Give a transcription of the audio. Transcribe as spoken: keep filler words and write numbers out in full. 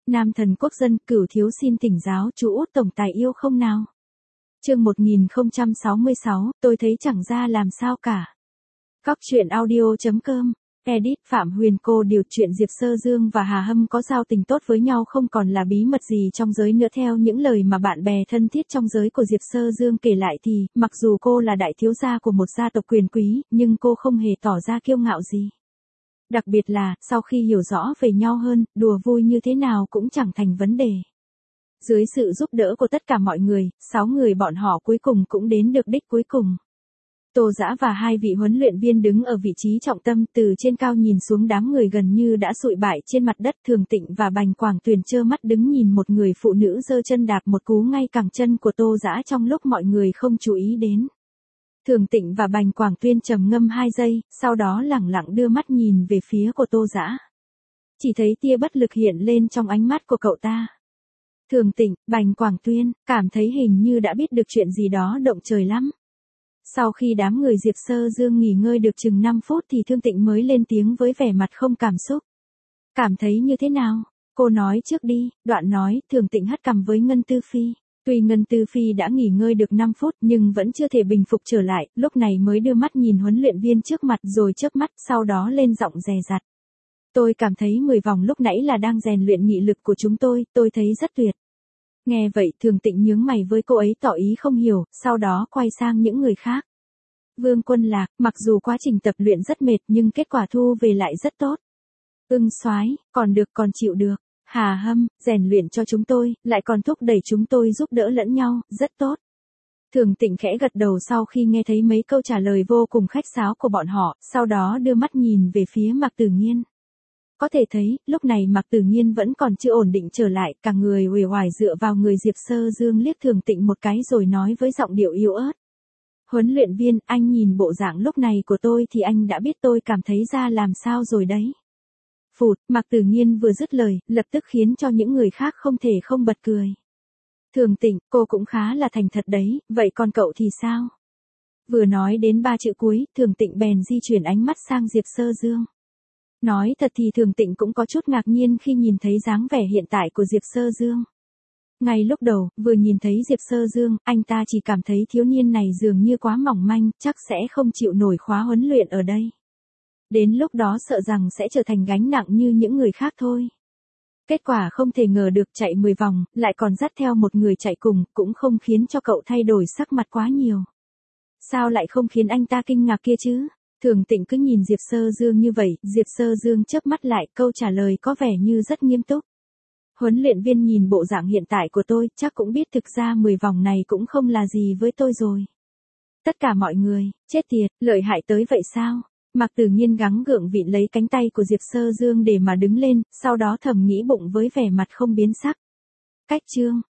Nam thần quốc dân, Cửu thiếu xin thỉnh giáo chú Út tổng tài yêu không nào? Chương một nghìn không trăm sáu mươi sáu, tôi thấy chẳng ra làm sao cả. Góc truyện audio chấm com. Edit Phạm Huyền. Cô điều chuyện Diệp Sơ Dương và Hà Hâm có giao tình tốt với nhau không còn là bí mật gì trong giới nữa. Theo những lời mà bạn bè thân thiết trong giới của Diệp Sơ Dương kể lại thì, mặc dù cô là đại thiếu gia của một gia tộc quyền quý, nhưng cô không hề tỏ ra kiêu ngạo gì. Đặc biệt là, sau khi hiểu rõ về nhau hơn, đùa vui như thế nào cũng chẳng thành vấn đề. Dưới sự giúp đỡ của tất cả mọi người, sáu người bọn họ cuối cùng cũng đến được đích cuối cùng. Tô Dã và hai vị huấn luyện viên đứng ở vị trí trọng tâm, từ trên cao nhìn xuống đám người gần như đã sụi bại trên mặt đất. Thường Tịnh và Bành Quảng Tuyền trơ mắt đứng nhìn một người phụ nữ giơ chân đạp một cú ngay cẳng chân của Tô Dã trong lúc mọi người không chú ý đến. Thường Tịnh và Bành Quảng Tuyên trầm ngâm hai giây, sau đó lẳng lặng đưa mắt nhìn về phía của Tô Dã. Chỉ thấy tia bất lực hiện lên trong ánh mắt của cậu ta. Thường Tịnh, Bành Quảng Tuyên, cảm thấy hình như đã biết được chuyện gì đó động trời lắm. Sau khi đám người Diệp Sơ Dương nghỉ ngơi được chừng năm phút thì Thương Tịnh mới lên tiếng với vẻ mặt không cảm xúc. Cảm thấy như thế nào? Cô nói trước đi. Đoạn nói, Thường Tịnh hất cằm với Ngân Tư Phi. Tuy Ngân Tư Phi đã nghỉ ngơi được năm phút nhưng vẫn chưa thể bình phục trở lại, lúc này mới đưa mắt nhìn huấn luyện viên trước mặt rồi chớp mắt, sau đó lên giọng dè dặt. Tôi cảm thấy mười vòng lúc nãy là đang rèn luyện nghị lực của chúng tôi, tôi thấy rất tuyệt. Nghe vậy Thường Tịnh nhướng mày với cô ấy tỏ ý không hiểu, sau đó quay sang những người khác. Vương Quân Lạc, mặc dù quá trình tập luyện rất mệt nhưng kết quả thu về lại rất tốt. Ưng Soái, còn được còn chịu được. Hà Hâm, rèn luyện cho chúng tôi, lại còn thúc đẩy chúng tôi giúp đỡ lẫn nhau, rất tốt. Thường Tịnh khẽ gật đầu sau khi nghe thấy mấy câu trả lời vô cùng khách sáo của bọn họ, sau đó đưa mắt nhìn về phía Mạc Tử Nghiên. Có thể thấy, lúc này Mạc Tử Nghiên vẫn còn chưa ổn định trở lại, cả người uể oải dựa vào người Diệp Sơ Dương liếc Thường Tịnh một cái rồi nói với giọng điệu yếu ớt. Huấn luyện viên, anh nhìn bộ dạng lúc này của tôi thì anh đã biết tôi cảm thấy ra làm sao rồi đấy. Phụt, Mạc Tử Nghiên vừa dứt lời, lập tức khiến cho những người khác không thể không bật cười. Thường Tịnh, cô cũng khá là thành thật đấy, vậy còn cậu thì sao? Vừa nói đến ba chữ cuối, Thường Tịnh bèn di chuyển ánh mắt sang Diệp Sơ Dương. Nói thật thì Thường Tịnh cũng có chút ngạc nhiên khi nhìn thấy dáng vẻ hiện tại của Diệp Sơ Dương. Ngay lúc đầu, vừa nhìn thấy Diệp Sơ Dương, anh ta chỉ cảm thấy thiếu niên này dường như quá mỏng manh, chắc sẽ không chịu nổi khóa huấn luyện ở đây. Đến lúc đó sợ rằng sẽ trở thành gánh nặng như những người khác thôi. Kết quả không thể ngờ được, chạy mười vòng, lại còn dắt theo một người chạy cùng, cũng không khiến cho cậu thay đổi sắc mặt quá nhiều. Sao lại không khiến anh ta kinh ngạc kia chứ? Thường Tịnh cứ nhìn Diệp Sơ Dương như vậy, Diệp Sơ Dương chớp mắt lại, câu trả lời có vẻ như rất nghiêm túc. Huấn luyện viên nhìn bộ dạng hiện tại của tôi, chắc cũng biết thực ra mười vòng này cũng không là gì với tôi rồi. Tất cả mọi người, chết tiệt, lợi hại tới vậy sao? Mạc Tử Nghiên gắng gượng vịn lấy cánh tay của Diệp Sơ Dương để mà đứng lên, sau đó thầm nghĩ bụng với vẻ mặt không biến sắc. Cách chương,